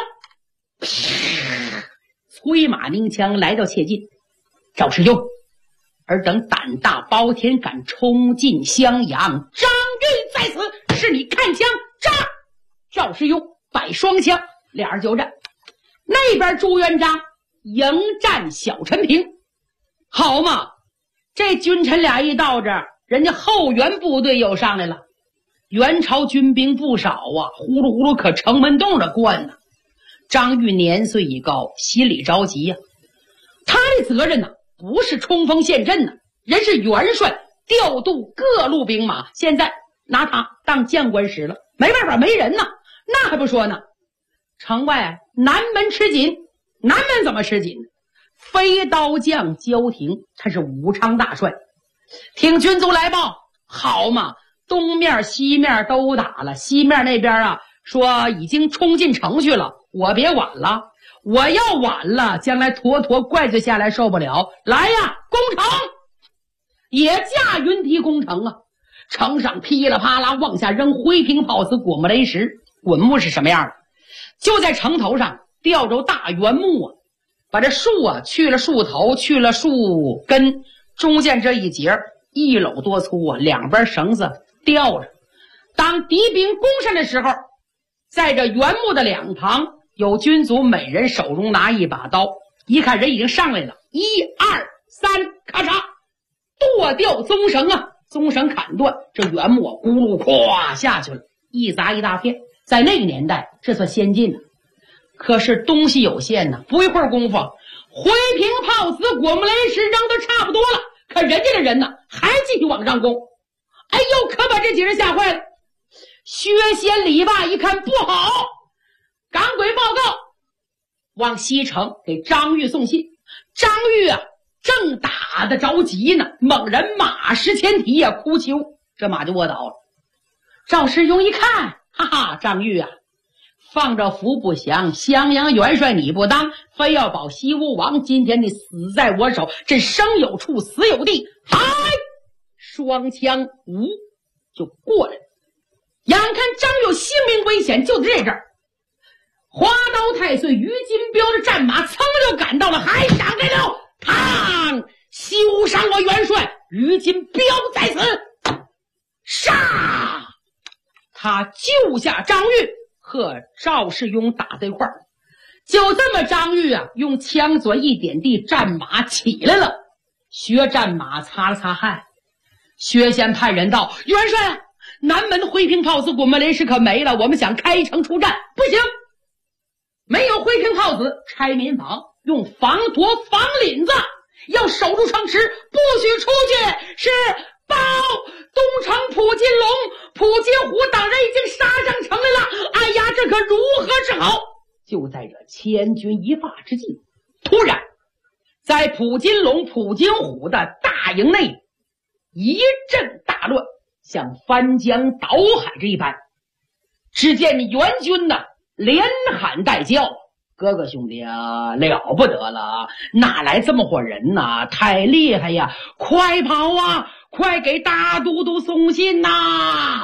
催马鸣枪来到切近。赵世庸尔等胆大包天，敢冲进襄阳，张玉在此，是你看枪扎！赵世庸摆双枪，俩人就战。那边朱元璋迎战小陈平，好嘛，这君臣俩一到这儿，人家后援部队又上来了。元朝军兵不少啊，呼噜呼噜可城门洞的灌呢。张玉年岁已高，心里着急呀。他的责任呢，不是冲锋陷阵呢，人是元帅，调度各路兵马，现在拿他当将官使了，没办法，没人呢。那还不说呢，城外南门吃紧，南门怎么吃紧？飞刀将焦廷，他是武昌大帅，听军卒来报，好嘛，东面西面都打了，西面那边啊说已经冲进城去了，我别晚了，我要晚了将来妥妥怪罪下来受不了。来呀，攻城！也架云梯攻城啊，城上噼里啪啦往下扔灰瓶炮子、滚木雷石。滚木是什么样的？就在城头上吊着大圆木啊，把这树啊去了树头，去了树根，中间这一节1篓多粗啊，两边绳子吊着。当敌兵攻上的时候，在这圆木的两旁有军卒，每人手中拿一把刀，一看人已经上来了，1、2、3，咔嚓，剁掉棕绳啊，棕绳砍断，这圆木咕噜咵下去了，一砸一大片。在那个年代这算先进的，可是东西有限呢，不一会儿功夫，灰瓶炮子、滚木雷石扔的差不多了，可人家的人呢还继续往上攻。哎呦，可把这几人吓坏了。薛贤、李霸一看不好，赶鬼报告，往西城给张玉送信。张玉啊正打得着急呢，猛然马失前蹄啊，哭求，这马就卧倒了。赵世庸一看，哈哈，张玉啊，放着福不降，襄阳元帅你不当，非要保西吴王，今天你死在我手，这生有处死有地。嗨，双枪无就过来了。眼看张玉性命危险，就在这儿，花刀太岁于金彪的战马噌就赶到了，还闪开了，嘡，休伤我元帅，于金彪在此，杀！他救下张玉和赵世庸打在一块儿。就这么张玉啊用枪嘴一点地，战马起来了。薛战马擦了擦汗，薛先派人到，元帅，南门灰瓶炮子、滚木雷石可没了，我们想开城出战，不行，没有灰瓶炮子，拆民房，用防垛防领子，要守住城池，不许出去。是报东城普金龙、普金虎等人已经杀上城来了。哎呀，这可如何是好？就在这千钧一发之际，突然在普金龙、普金虎的大营内一阵大乱，像翻江倒海这一般。 只见援军呢连喊带叫，哥哥兄弟啊，了不得了，哪来这么伙人呐？太厉害呀！快跑啊，快给大都督送信呐！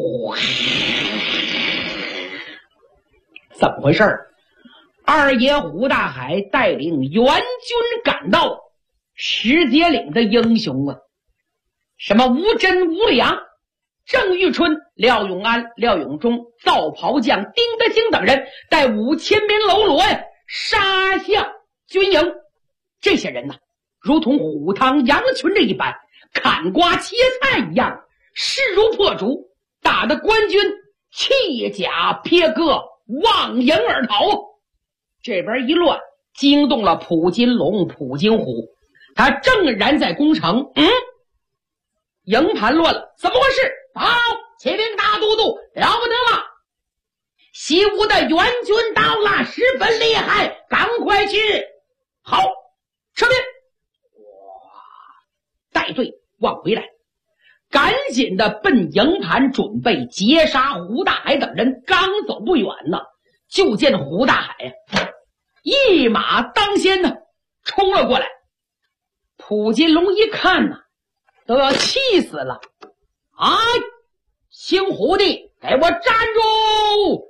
怎么回事？二爷胡大海带领援军赶到，石碣岭的英雄啊，什么吴真、吴良、郑玉春、廖永安、廖永忠、造袍匠丁德兴等人带5000名喽啰杀向军营。这些人呢，如同虎汤羊群这一般，砍瓜切菜一样，势如破竹，打得官军弃甲撇戈，望营而逃。这边一乱，惊动了普金龙、普金虎，他正然在攻城。营盘乱了，怎么回事？报，启禀大都督，了不得了！西吴的援军到了，十分厉害，赶快去！好，撤兵！哇，带队往回来，赶紧的奔营盘，准备截杀胡大海等人。刚走不远呢，就见胡大海一马当先呢，冲了过来。普金龙一看呢，都要气死了！哎，姓胡的，给我站住！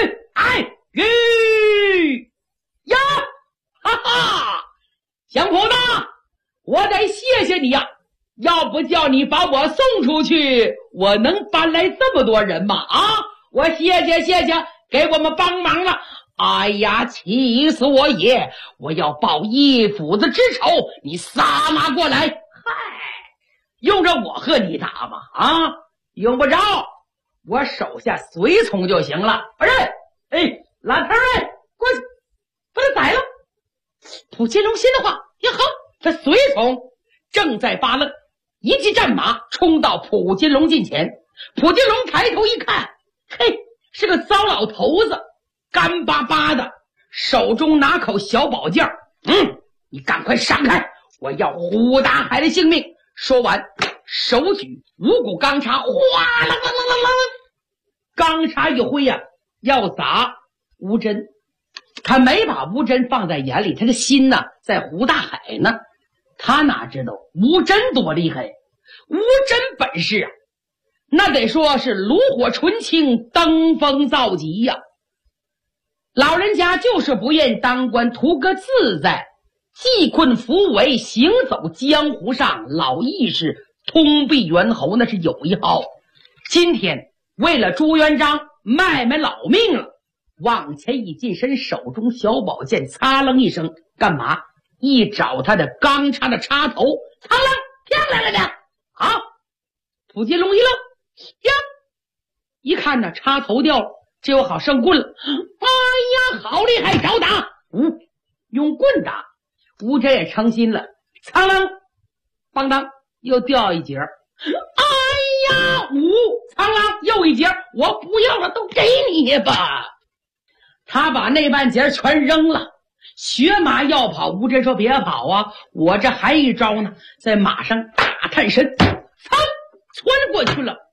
呀！哈哈，姓胡的，我得谢谢你呀！要不叫你把我送出去，我能搬来这么多人吗？啊，我谢谢，给我们帮忙了。哎呀，气死我也！我要报一斧子之仇，你撒马过来！嗨，用着我和你打吗？啊，用不着，我手下随从就行了。不是，老头儿，过去把他宰了。普金龙心的话呀，好，他随从正在发愣，一骑战马冲到普金龙近前。普金龙抬头一看，嘿，是个糟老头子，干巴巴的，手中拿口小宝剑。你赶快闪开，我要胡大海的性命！说完，手举五股钢叉，哗啦啦啦啦啦，钢叉一挥呀，要砸吴真。他没把吴真放在眼里，他的心呢在胡大海呢。他哪知道吴真多厉害？吴真本事啊，那得说是炉火纯青，登峰造极呀。老人家就是不愿当官，图个自在，济困扶危，行走江湖上，老义士通臂猿猴，那是有一号。今天为了朱元璋卖老命了，往前一近身，手中小宝剑擦楞一声，干嘛？一找他的钢叉的插头，擦楞飘来了的。好，普金龙一愣，呀，一看呢，插头掉了，这有好生棍了。哎呀，好厉害，找打！用棍打。吴真也成心了，苍啷，邦当，又掉一截。哎呀，苍啷，又一截，我不要了，都给你吧。他把那半截全扔了，学马要跑。吴真说别跑啊，我这还一招呢，在马上大探身，窜过去了，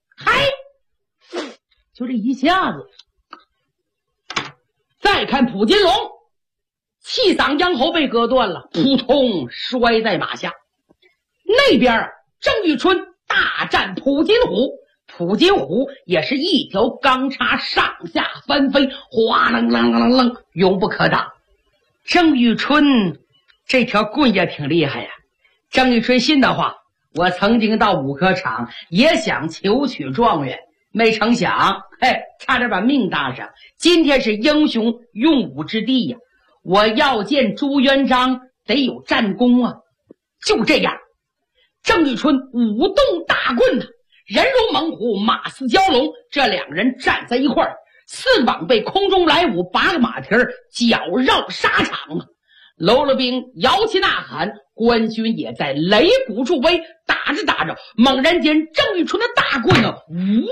就这一下子。再看普金龙，气嗓咽喉被割断了，扑通摔在马下。那边郑玉春大战普金虎，普金虎也是一条钢叉上下翻飞，哗楞楞楞楞，永不可挡。郑玉春这条棍也挺厉害呀。郑玉春信的话，我曾经到武科场也想求取状元，没成想差点把命搭上。今天是英雄用武之地呀，我要见朱元璋得有战功啊。就这样，郑玉春舞动大棍呢，人如猛虎，马似蛟龙，这两人站在一块儿，似往被空中来舞，拔个马蹄儿，绞绕沙场啊。喽啰兵摇旗呐喊，官军也在擂鼓助威。打着打着，猛然间郑玉春的大棍呢，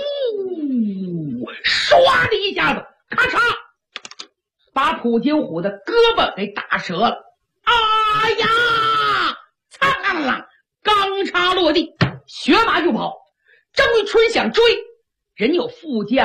唰的一下子，咔嚓，把普金虎的胳膊给打折了。哎呀，苍啷啷，钢叉落地，学马就跑。郑玉春想追，人有副将啊，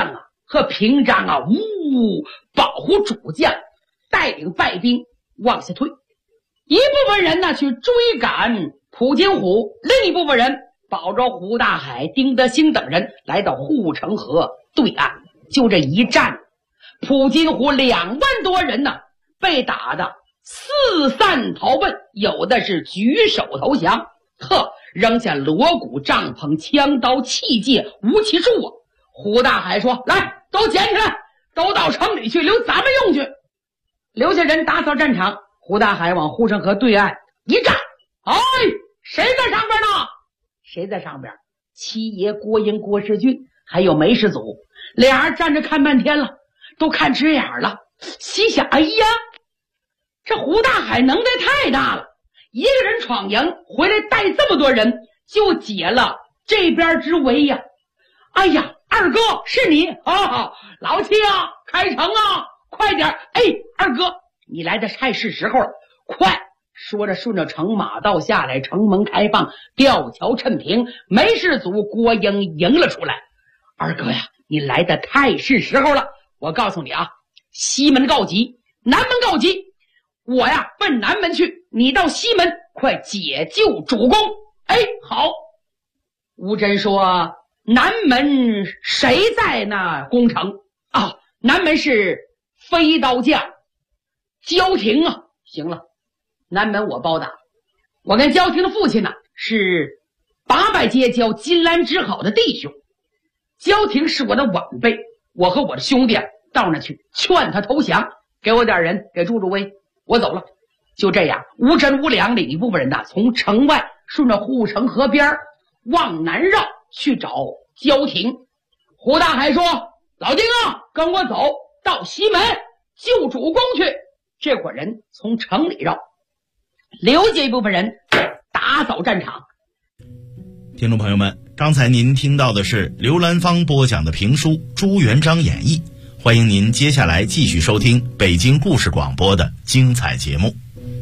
和平章啊，保护主将，带领败兵往下退。一部分人呢去追赶普金虎，另一部分人保着胡大海、丁德兴等人来到护城河对岸。就这一战，普金虎2万多人呢，被打的四散逃奔，有的是举手投降，扔下锣鼓、帐篷、枪刀、器械、武器树啊。胡大海说：“来，都捡起来，都到城里去，留咱们用去。”留下人打扫战场。胡大海往护城河对岸一站，哎，谁在上边呢？谁在上边？七爷郭英、郭世俊还有梅世祖，俩人站着看半天了，都看直眼了，心想：哎呀，这胡大海能耐太大了，一个人闯营回来带这么多人，就解了这边之围呀！哎呀，二哥是你啊，老七啊，开城啊，快点！哎，二哥，你来的太是时候了，快！说着顺着城马道下来，城门开放，吊桥趁平，梅世祖郭英迎了出来。二哥呀，你来的太是时候了，我告诉你啊，西门告急，南门告急，我呀奔南门去，你到西门快解救主公。哎，好。吴真说：南门谁在那攻城啊？南门是飞刀将焦廷啊。行了，南门我包打。我跟焦廷的父亲呢是800结交金兰之好的弟兄，焦廷是我的晚辈，我和我的兄弟到那去劝他投降，给我点人，给助威，我走了。就这样，吴真、吴良领一部分人呢，从城外顺着护城河边往南绕去找焦廷。胡大海说：老丁啊，跟我走到西门救主公去。这伙人从城里绕，留下一部分人打扫战场。 听众朋友们，刚才您听到的是刘兰芳播讲的评书《朱元璋演义》，欢迎您接下来继续收听北京故事广播的精彩节目。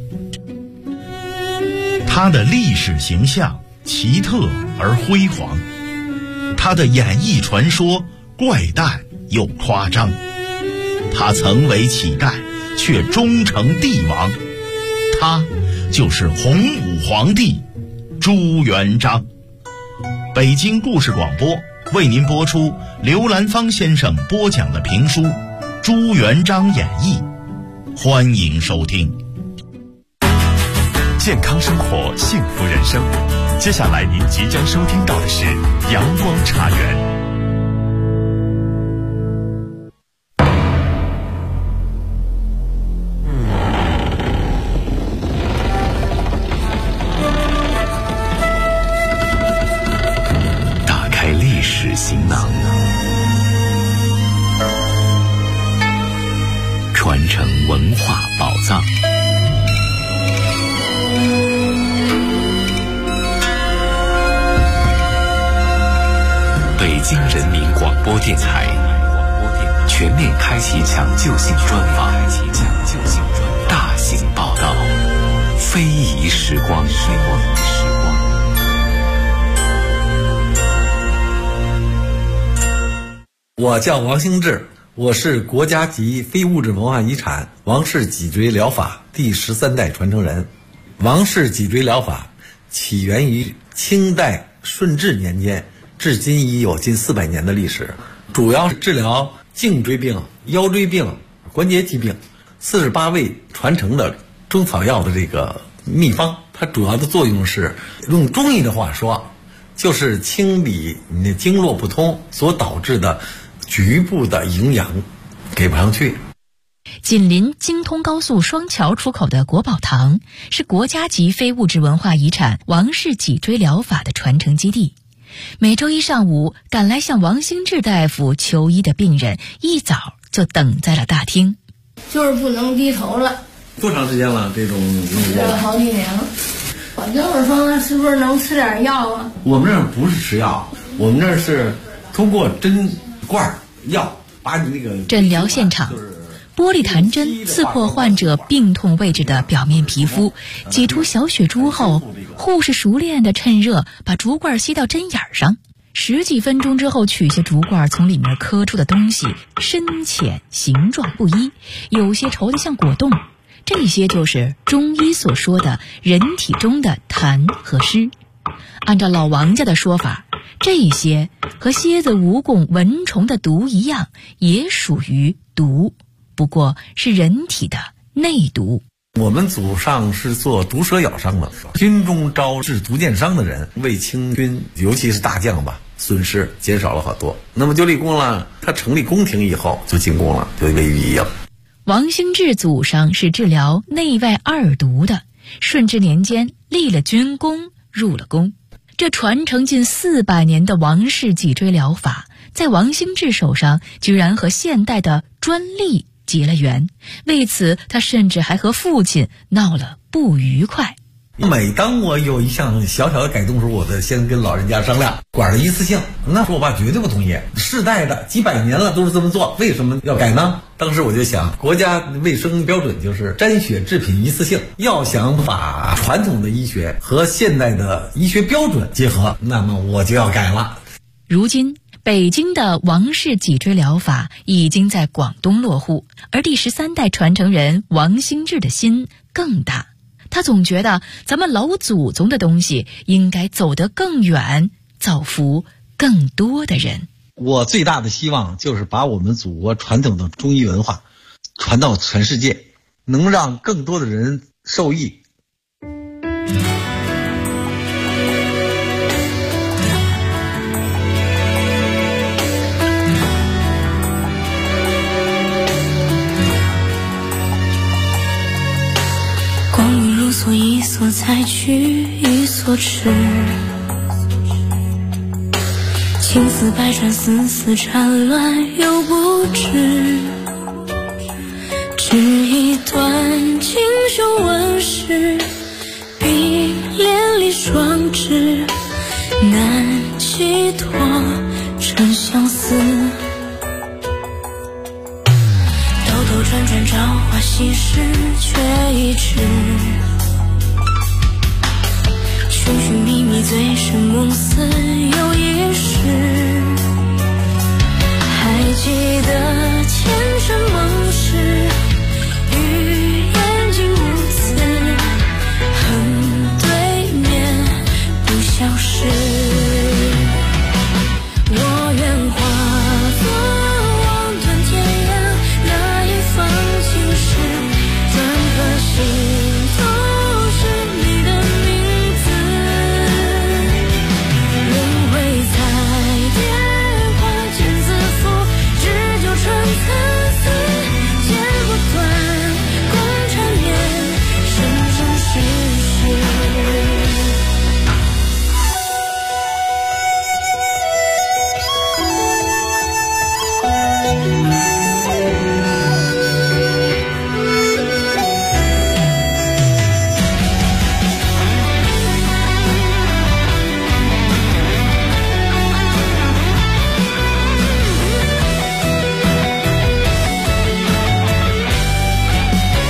他的历史形象奇特而辉煌，他的演义传说怪诞又夸张，他曾为乞丐却终成帝王，他就是洪武皇帝朱元璋。北京故事广播为您播出刘兰芳先生播讲的评书《朱元璋演义》，欢迎收听。 健康生活，幸福人生。接下来您即将收听到的是阳光茶园。 打开历史行囊，传承文化宝藏。北京人民广播电台全面开启抢救性专访，大型报道，非遗时光。 我叫王兴志，我是国家级非物质文化遗产王氏脊椎疗法第13代传承人。王氏脊椎疗法起源于清代顺治年间，至今已有近400年的历史，主要是治疗颈椎病、腰椎病、关节疾病，48味传承的中草药的这个秘方。它主要的作用是，用中医的话说，就是清理你的经络不通所导致的局部的营养给不上去。 紧邻京通高速双桥出口的国宝堂是国家级非物质文化遗产王氏脊椎疗法的传承基地。每周一上午，赶来向王兴志大夫求医的病人一早就等在了大厅。 就是不能低头了。 多长时间了？这种吃了好几年了。我就是说，是不是能吃点药啊？ 我们这儿不是吃药，我们这儿是通过针管药把你那个诊疗现场。玻璃弹针刺破患者病痛位置的表面皮肤，挤出小血珠后，护士熟练地趁热把竹管吸到针眼上， 10几分钟之后，取下竹罐，从里面磕出的东西深浅形状不一，有些稠得像果冻，这些就是中医所说的人体中的痰和湿。按照老王家的说法，这些和蝎子、蜈蚣、蚊虫的毒一样，也属于毒，不过是人体的内毒。 我们祖上是做毒蛇咬伤的，军中招致毒箭伤的人，为清军尤其是大将吧，损失减少了好多。那么就立功了，他成立宫廷以后就进宫了，就为御医了。 王兴志祖上是治疗内外二毒的，顺治年间立了军功，入了宫。这传承近400年的王氏脊椎疗法，在王兴志手上居然和现代的专利结了缘，为此他甚至还和父亲闹了不愉快。 每当我有一项小小的改动时，我得先跟老人家商量，管的一次性。那时候我爸绝对不同意，世代的几百年了都是这么做，为什么要改呢？当时我就想，国家卫生标准就是沾血制品一次性，要想把传统的医学和现代的医学标准结合，那么我就要改了。 如今北京的王氏脊椎疗法已经在广东落户，而第13代传承人王兴志的心更大。他总觉得咱们老祖宗的东西应该走得更远，造福更多的人。 我最大的希望就是把我们祖国传统的中医文化传到全世界，能让更多的人受益。 所一所采取一所持，青丝百转丝丝缠乱又不知，只一段锦绣纹饰，碧连理双枝，难寄托真相思。兜兜转转朝花夕拾，却一直寻寻觅觅，醉生梦死又一世。还记得前尘梦事，与眼睛无词，恨对面不消失。我愿化作望断天涯那一方青石，篆刻心头是你的名字。轮回彩蝶花间自负，只纠缠参差，剪不断共缠绵，生生世世。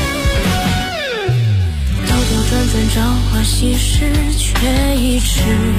朝花夕拾，却一直